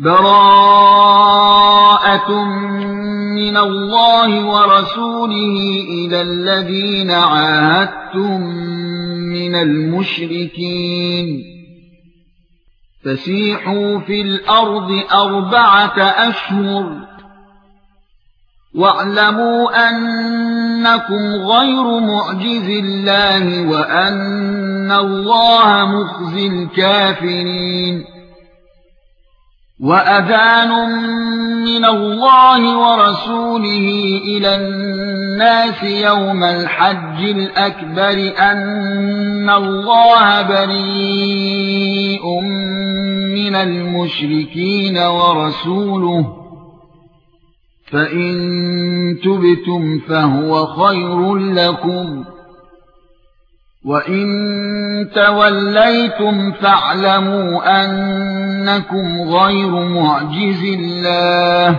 براءة من الله ورسوله إلى الذين عاهدتم من المشركين فسيحوا في الأرض 4 أشهر واعلموا أنكم غير معجز الله وأن الله مخزي الكافرين وأذان من الله ورسوله إلى الناس يوم الحج الأكبر أن الله بريء من المشركين ورسوله فإن تبتم فهو خير لكم وإن توليتم فاعلموا أنكم غير معجز الله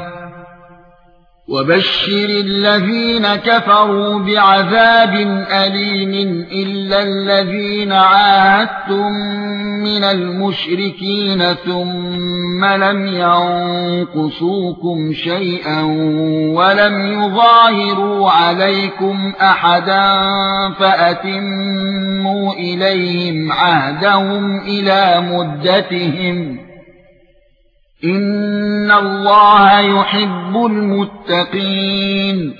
وبشر الذين كفروا بعذاب أليم إلا الذين عاهدتم من المشركين ثم لم ينقصوكم شيئا ولم يظاهروا عليكم أحدا فأتموا إليهم عهدهم إلى مدتهم إن الله يحب المتقين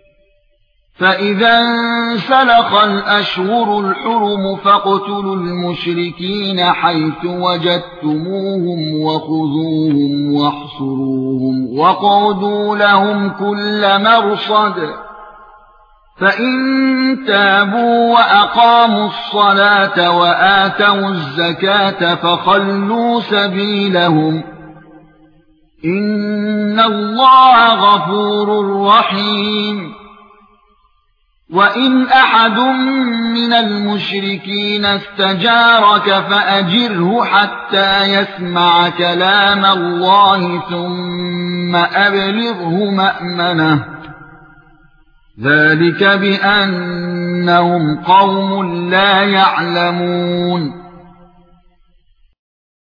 فإذا انسلخ الأشهر الحرم فاقتلوا المشركين حيث وجدتموهم وخذوهم واحصروهم واقعدوا لهم كل مرصد فإن تابوا وأقاموا الصلاة وآتوا الزكاة فخلوا سبيلهم إن الله غفور رحيم وإن أحد من المشركين استجارك فأجره حتى يسمع كلام الله ثم أبلغه مأمنه ذلك بأنهم قوم لا يعلمون